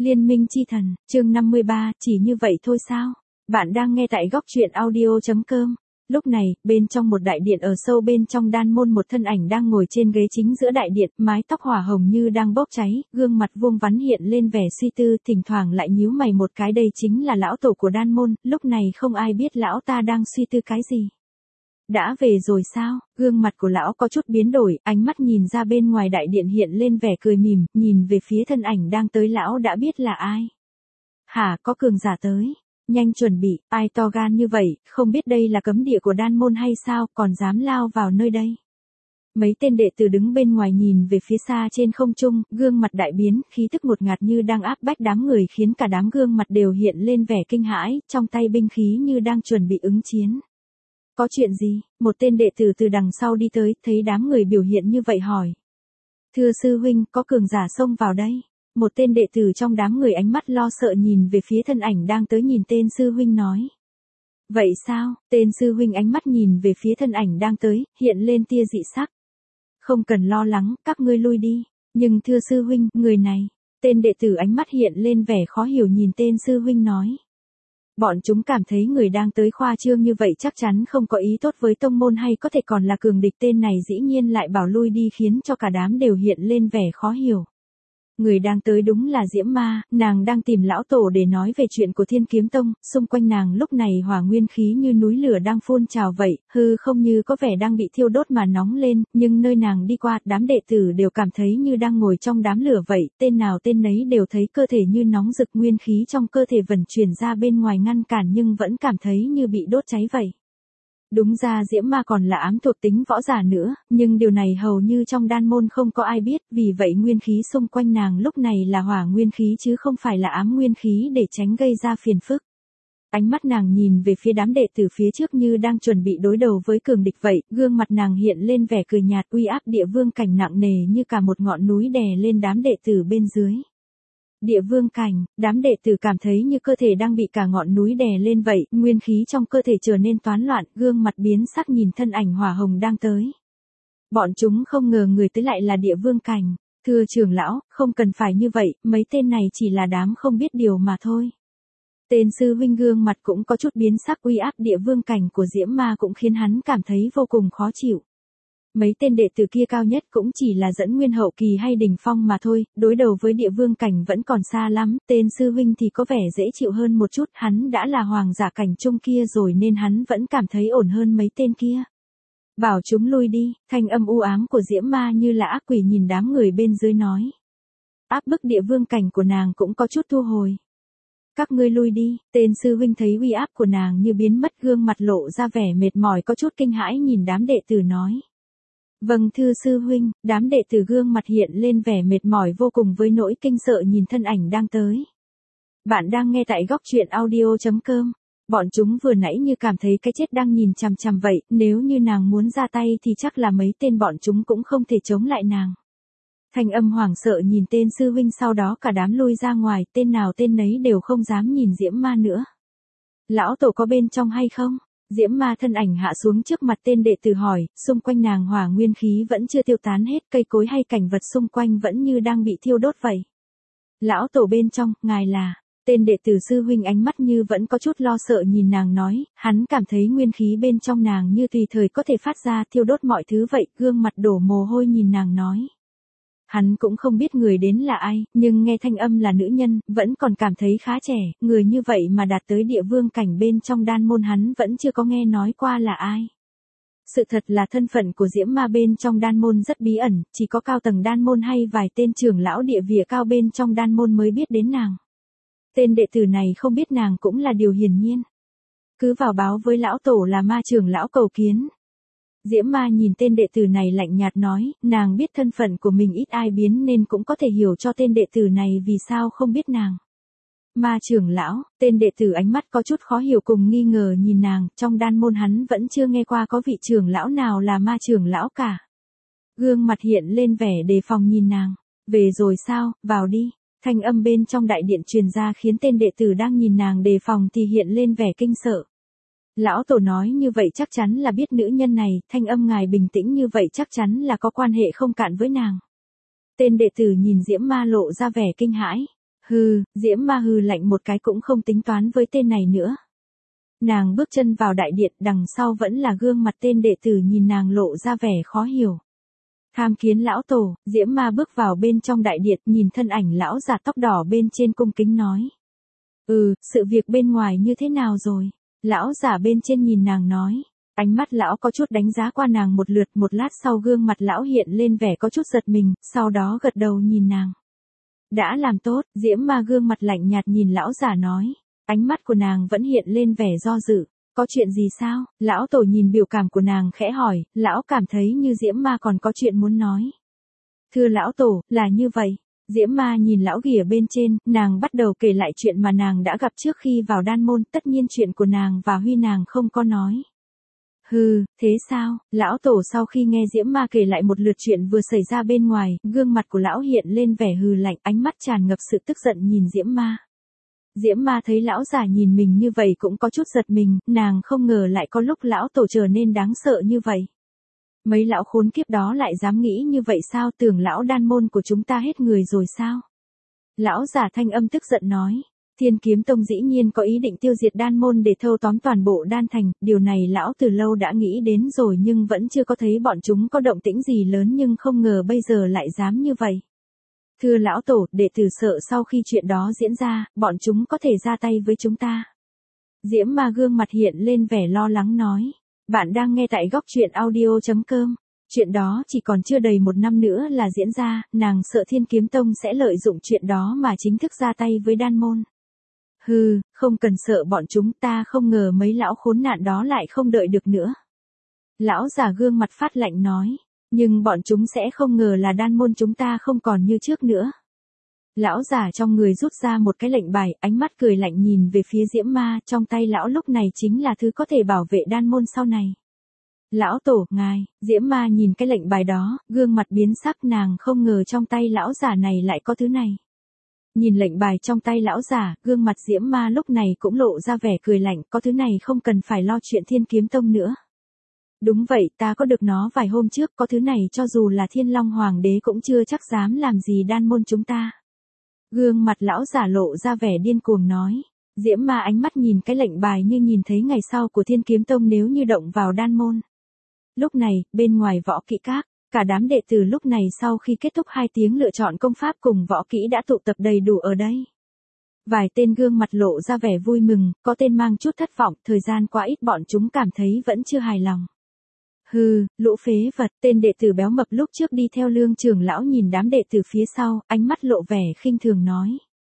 Liên minh chi thần, chương 53, chỉ như vậy thôi sao? Bạn đang nghe tại góc truyện audio.com. Lúc này, bên trong một đại điện ở sâu bên trong đan môn một thân ảnh đang ngồi trên ghế chính giữa đại điện, mái tóc hỏa hồng như đang bốc cháy, gương mặt vuông vắn hiện lên vẻ suy tư, thỉnh thoảng lại nhíu mày một cái, đây chính là lão tổ của đan môn, lúc này không ai biết lão ta đang suy tư cái gì. Đã về rồi sao? Gương mặt của lão có chút biến đổi, ánh mắt nhìn ra bên ngoài đại điện hiện lên vẻ cười mỉm, nhìn về phía thân ảnh đang tới lão đã biết là ai. Hả, có cường giả tới. Nhanh chuẩn bị, ai to gan như vậy, không biết đây là cấm địa của đan môn hay sao, còn dám lao vào nơi đây. Mấy tên đệ tử đứng bên ngoài nhìn về phía xa trên không trung, gương mặt đại biến, khí tức ngột ngạt như đang áp bách đám người khiến cả đám gương mặt đều hiện lên vẻ kinh hãi, trong tay binh khí như đang chuẩn bị ứng chiến. Có chuyện gì? Một tên đệ tử từ đằng sau đi tới, thấy đám người biểu hiện như vậy hỏi. Thưa sư huynh, có cường giả xông vào đây. Một tên đệ tử trong đám người ánh mắt lo sợ nhìn về phía thân ảnh đang tới nhìn tên sư huynh nói. Vậy sao? Tên sư huynh ánh mắt nhìn về phía thân ảnh đang tới, hiện lên tia dị sắc. Không cần lo lắng, các ngươi lui đi. Nhưng thưa sư huynh, người này. Tên đệ tử ánh mắt hiện lên vẻ khó hiểu nhìn tên sư huynh nói. Bọn chúng cảm thấy người đang tới khoa trương như vậy chắc chắn không có ý tốt với tông môn hay có thể còn là cường địch, tên này dĩ nhiên lại bảo lui đi khiến cho cả đám đều hiện lên vẻ khó hiểu. Người đang tới đúng là Diễm Ma, nàng đang tìm lão tổ để nói về chuyện của Thiên Kiếm Tông, xung quanh nàng lúc này hỏa nguyên khí như núi lửa đang phun trào vậy, hư không như có vẻ đang bị thiêu đốt mà nóng lên, nhưng nơi nàng đi qua, đám đệ tử đều cảm thấy như đang ngồi trong đám lửa vậy, tên nào tên nấy đều thấy cơ thể như nóng rực, nguyên khí trong cơ thể vận chuyển ra bên ngoài ngăn cản nhưng vẫn cảm thấy như bị đốt cháy vậy. Đúng ra Diễm Ma còn là ám thuộc tính võ giả nữa, nhưng điều này hầu như trong đan môn không có ai biết, vì vậy nguyên khí xung quanh nàng lúc này là hỏa nguyên khí chứ không phải là ám nguyên khí để tránh gây ra phiền phức. Ánh mắt nàng nhìn về phía đám đệ tử phía trước như đang chuẩn bị đối đầu với cường địch vậy, gương mặt nàng hiện lên vẻ cười nhạt, uy áp địa vương cảnh nặng nề như cả một ngọn núi đè lên đám đệ tử bên dưới. Địa vương cảnh, đám đệ tử cảm thấy như cơ thể đang bị cả ngọn núi đè lên vậy, nguyên khí trong cơ thể trở nên toán loạn, gương mặt biến sắc nhìn thân ảnh hỏa hồng đang tới. Bọn chúng không ngờ người tới lại là địa vương cảnh. Thưa trưởng lão, không cần phải như vậy, mấy tên này chỉ là đám không biết điều mà thôi. Tên sư huynh gương mặt cũng có chút biến sắc, uy áp địa vương cảnh của Diễm Ma cũng khiến hắn cảm thấy vô cùng khó chịu. Mấy tên đệ tử kia cao nhất cũng chỉ là dẫn nguyên hậu kỳ hay đỉnh phong mà thôi, đối đầu với địa vương cảnh vẫn còn xa lắm, tên sư huynh thì có vẻ dễ chịu hơn một chút, hắn đã là hoàng giả cảnh trung kia rồi nên hắn vẫn cảm thấy ổn hơn mấy tên kia. Bảo chúng lui đi, thanh âm u ám của Diễm Ma như là ác quỷ nhìn đám người bên dưới nói. Áp bức địa vương cảnh của nàng cũng có chút thu hồi. Các ngươi lui đi, tên sư huynh thấy uy áp của nàng như biến mất, gương mặt lộ ra vẻ mệt mỏi có chút kinh hãi nhìn đám đệ tử nói. Vâng thưa sư huynh, đám đệ tử gương mặt hiện lên vẻ mệt mỏi vô cùng với nỗi kinh sợ nhìn thân ảnh đang tới. Bạn đang nghe tại góc truyện audio.com. Bọn chúng vừa nãy như cảm thấy cái chết đang nhìn chằm chằm vậy, nếu như nàng muốn ra tay thì chắc là mấy tên bọn chúng cũng không thể chống lại nàng. Thanh âm hoảng sợ nhìn tên sư huynh, sau đó cả đám lui ra ngoài, tên nào tên nấy đều không dám nhìn Diễm Ma nữa. Lão tổ có bên trong hay không? Diễm Ma thân ảnh hạ xuống trước mặt tên đệ tử hỏi, xung quanh nàng hỏa nguyên khí vẫn chưa tiêu tán hết, cây cối hay cảnh vật xung quanh vẫn như đang bị thiêu đốt vậy. Lão tổ bên trong, ngài là, tên đệ tử sư huynh ánh mắt như vẫn có chút lo sợ nhìn nàng nói, hắn cảm thấy nguyên khí bên trong nàng như tùy thời có thể phát ra thiêu đốt mọi thứ vậy, gương mặt đổ mồ hôi nhìn nàng nói. Hắn cũng không biết người đến là ai, nhưng nghe thanh âm là nữ nhân, vẫn còn cảm thấy khá trẻ, người như vậy mà đạt tới địa vương cảnh bên trong đan môn hắn vẫn chưa có nghe nói qua là ai. Sự thật là thân phận của Diễm Ma bên trong đan môn rất bí ẩn, chỉ có cao tầng đan môn hay vài tên trưởng lão địa vị cao bên trong đan môn mới biết đến nàng. Tên đệ tử này không biết nàng cũng là điều hiển nhiên. Cứ vào báo với lão tổ là Ma trưởng lão cầu kiến. Diễm Ma nhìn tên đệ tử này lạnh nhạt nói, nàng biết thân phận của mình ít ai biến nên cũng có thể hiểu cho tên đệ tử này vì sao không biết nàng. Ma trưởng lão, tên đệ tử ánh mắt có chút khó hiểu cùng nghi ngờ nhìn nàng, trong đan môn hắn vẫn chưa nghe qua có vị trưởng lão nào là ma trưởng lão cả. Gương mặt hiện lên vẻ đề phòng nhìn nàng, về rồi sao, vào đi. Thanh âm bên trong đại điện truyền ra khiến tên đệ tử đang nhìn nàng đề phòng thì hiện lên vẻ kinh sợ. Lão tổ nói như vậy chắc chắn là biết nữ nhân này, thanh âm ngài bình tĩnh như vậy chắc chắn là có quan hệ không cạn với nàng. Tên đệ tử nhìn Diễm Ma lộ ra vẻ kinh hãi. Hừ, Diễm Ma hừ lạnh một cái cũng không tính toán với tên này nữa. Nàng bước chân vào đại điện, đằng sau vẫn là gương mặt tên đệ tử nhìn nàng lộ ra vẻ khó hiểu. Tham kiến lão tổ, Diễm Ma bước vào bên trong đại điện, nhìn thân ảnh lão già tóc đỏ bên trên cung kính nói. Sự việc bên ngoài như thế nào rồi? Lão già bên trên nhìn nàng nói. Ánh mắt lão có chút đánh giá qua nàng một lượt, một lát sau gương mặt lão hiện lên vẻ có chút giật mình, sau đó gật đầu nhìn nàng. Đã làm tốt, Diễm Ma gương mặt lạnh nhạt nhìn lão già nói. Ánh mắt của nàng vẫn hiện lên vẻ do dự. Có chuyện gì sao? Lão tổ nhìn biểu cảm của nàng khẽ hỏi, lão cảm thấy như Diễm Ma còn có chuyện muốn nói. Thưa lão tổ, là như vậy. Diễm Ma nhìn lão ghìa bên trên, nàng bắt đầu kể lại chuyện mà nàng đã gặp trước khi vào đan môn, tất nhiên chuyện của nàng và Huy nàng không có nói. Thế sao? Lão tổ sau khi nghe Diễm Ma kể lại một lượt chuyện vừa xảy ra bên ngoài, gương mặt của lão hiện lên vẻ hừ lạnh, ánh mắt tràn ngập sự tức giận nhìn Diễm Ma. Diễm Ma thấy lão già nhìn mình như vậy cũng có chút giật mình, nàng không ngờ lại có lúc lão tổ trở nên đáng sợ như vậy. Mấy lão khốn kiếp đó lại dám nghĩ như vậy sao, tưởng lão đan môn của chúng ta hết người rồi sao? Lão già thanh âm tức giận nói, Thiên Kiếm Tông dĩ nhiên có ý định tiêu diệt đan môn để thâu tóm toàn bộ đan thành, điều này lão từ lâu đã nghĩ đến rồi nhưng vẫn chưa có thấy bọn chúng có động tĩnh gì lớn, nhưng không ngờ bây giờ lại dám như vậy. Thưa lão tổ, đệ tử sợ sau khi chuyện đó diễn ra, bọn chúng có thể ra tay với chúng ta. Diễm Ma gương mặt hiện lên vẻ lo lắng nói. Bạn đang nghe tại góc truyện audio.com. Chuyện đó chỉ còn chưa đầy một năm nữa là diễn ra, nàng sợ Thiên Kiếm Tông sẽ lợi dụng chuyện đó mà chính thức ra tay với đan môn. Không cần sợ bọn chúng, ta không ngờ mấy lão khốn nạn đó lại không đợi được nữa. Lão già gương mặt phát lạnh nói. Nhưng bọn chúng sẽ không ngờ là đan môn chúng ta không còn như trước nữa. Lão già trong người rút ra một cái lệnh bài, ánh mắt cười lạnh nhìn về phía Diễm Ma, trong tay lão lúc này chính là thứ có thể bảo vệ đan môn sau này. Lão tổ, ngài, Diễm Ma nhìn cái lệnh bài đó, gương mặt biến sắc, nàng không ngờ trong tay lão già này lại có thứ này. Nhìn lệnh bài trong tay lão già, gương mặt Diễm Ma lúc này cũng lộ ra vẻ cười lạnh, có thứ này không cần phải lo chuyện Thiên Kiếm Tông nữa. Đúng vậy, ta có được nó vài hôm trước, có thứ này cho dù là Thiên Long Hoàng đế cũng chưa chắc dám làm gì đan môn chúng ta. Gương mặt lão giả lộ ra vẻ điên cuồng nói. Diễm Ma ánh mắt nhìn cái lệnh bài như nhìn thấy ngày sau của Thiên Kiếm Tông nếu như động vào đan môn. Lúc này, bên ngoài võ kỹ các, cả đám đệ tử lúc này sau khi kết thúc 2 tiếng lựa chọn công pháp cùng võ kỹ đã tụ tập đầy đủ ở đây. Vài tên gương mặt lộ ra vẻ vui mừng, có tên mang chút thất vọng, thời gian quá ít bọn chúng cảm thấy vẫn chưa hài lòng. Lũ phế vật, tên đệ tử béo mập lúc trước đi theo Lương trưởng lão nhìn đám đệ tử phía sau, ánh mắt lộ vẻ khinh thường nói.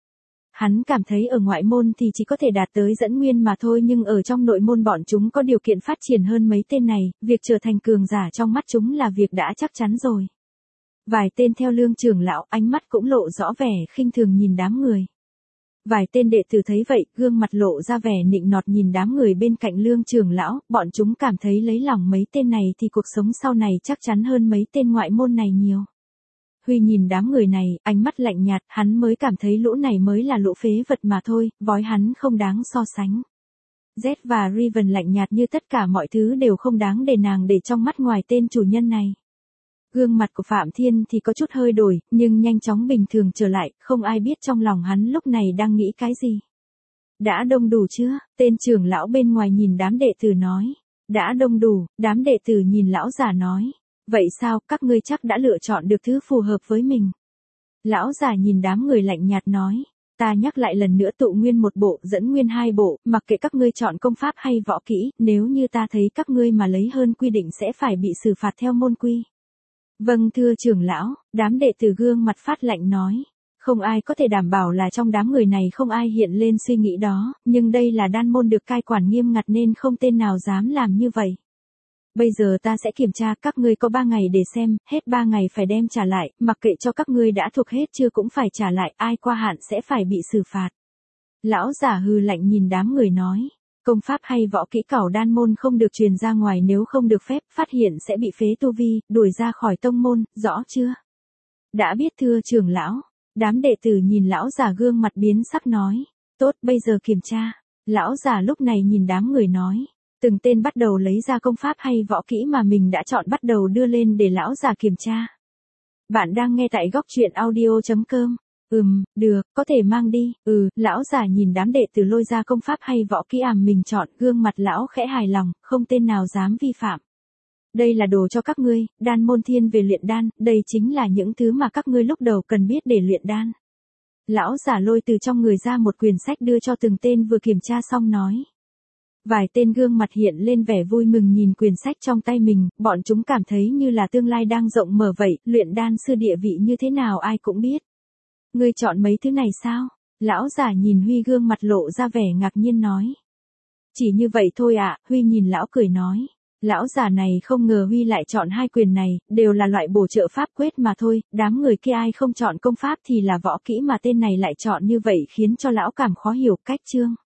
Hắn cảm thấy ở ngoại môn thì chỉ có thể đạt tới dẫn nguyên mà thôi, nhưng ở trong nội môn bọn chúng có điều kiện phát triển hơn mấy tên này, việc trở thành cường giả trong mắt chúng là việc đã chắc chắn rồi. Vài tên theo Lương trưởng lão, ánh mắt cũng lộ rõ vẻ khinh thường nhìn đám người. Vài tên đệ tử thấy vậy, gương mặt lộ ra vẻ nịnh nọt nhìn đám người bên cạnh Lương trưởng lão, bọn chúng cảm thấy lấy lòng mấy tên này thì cuộc sống sau này chắc chắn hơn mấy tên ngoại môn này nhiều. Huy nhìn đám người này, ánh mắt lạnh nhạt, hắn mới cảm thấy lũ này mới là lũ phế vật mà thôi, vói hắn không đáng so sánh. Z và Riven lạnh nhạt như tất cả mọi thứ đều không đáng để nàng để trong mắt ngoài tên chủ nhân này. Gương mặt của Phạm Thiên thì có chút hơi đổi, nhưng nhanh chóng bình thường trở lại, không ai biết trong lòng hắn lúc này đang nghĩ cái gì. Đã đông đủ chưa? Tên trưởng lão bên ngoài nhìn đám đệ tử nói. Đã đông đủ, đám đệ tử nhìn lão già nói. Vậy sao, các ngươi chắc đã lựa chọn được thứ phù hợp với mình. Lão già nhìn đám người lạnh nhạt nói. Ta nhắc lại lần nữa, tụ nguyên 1 bộ, dẫn nguyên 2 bộ, mặc kệ các ngươi chọn công pháp hay võ kỹ, nếu như ta thấy các ngươi mà lấy hơn quy định sẽ phải bị xử phạt theo môn quy. Vâng thưa trưởng lão, đám đệ tử gương mặt phát lạnh nói. Không ai có thể đảm bảo là trong đám người này không ai hiện lên suy nghĩ đó, nhưng đây là đan môn được cai quản nghiêm ngặt nên không tên nào dám làm như vậy. Bây giờ ta sẽ kiểm tra, các ngươi có 3 ngày để xem, hết 3 ngày phải đem trả lại, mặc kệ cho các ngươi đã thuộc hết chưa cũng phải trả lại, ai qua hạn sẽ phải bị xử phạt. Lão giả hừ lạnh nhìn đám người nói. Công pháp hay võ kỹ cẩu đan môn không được truyền ra ngoài, nếu không được phép, phát hiện sẽ bị phế tu vi, đuổi ra khỏi tông môn, rõ chưa? Đã biết thưa trưởng lão. Đám đệ tử nhìn lão già gương mặt biến sắc nói. Tốt, bây giờ kiểm tra. Lão già lúc này nhìn đám người nói. Từng tên bắt đầu lấy ra công pháp hay võ kỹ mà mình đã chọn bắt đầu đưa lên để lão già kiểm tra. Bạn đang nghe tại góc truyện audio.com. Được, có thể mang đi. Lão giả nhìn đám đệ tử lôi ra công pháp hay võ kỹ mình chọn, gương mặt lão khẽ hài lòng, không tên nào dám vi phạm. Đây là đồ cho các ngươi, đan môn thiên về luyện đan, đây chính là những thứ mà các ngươi lúc đầu cần biết để luyện đan. Lão giả lôi từ trong người ra một quyển sách đưa cho từng tên vừa kiểm tra xong nói. Vài tên gương mặt hiện lên vẻ vui mừng nhìn quyển sách trong tay mình, bọn chúng cảm thấy như là tương lai đang rộng mở vậy, luyện đan sư địa vị như thế nào ai cũng biết. Ngươi chọn mấy thứ này sao? Lão giả nhìn Huy gương mặt lộ ra vẻ ngạc nhiên nói. Chỉ như vậy thôi ạ, Huy nhìn lão cười nói. Lão giả này không ngờ Huy lại chọn hai quyền này, đều là loại bổ trợ pháp quyết mà thôi, đám người kia ai không chọn công pháp thì là võ kỹ mà tên này lại chọn như vậy khiến cho lão cảm khó hiểu. Cách chương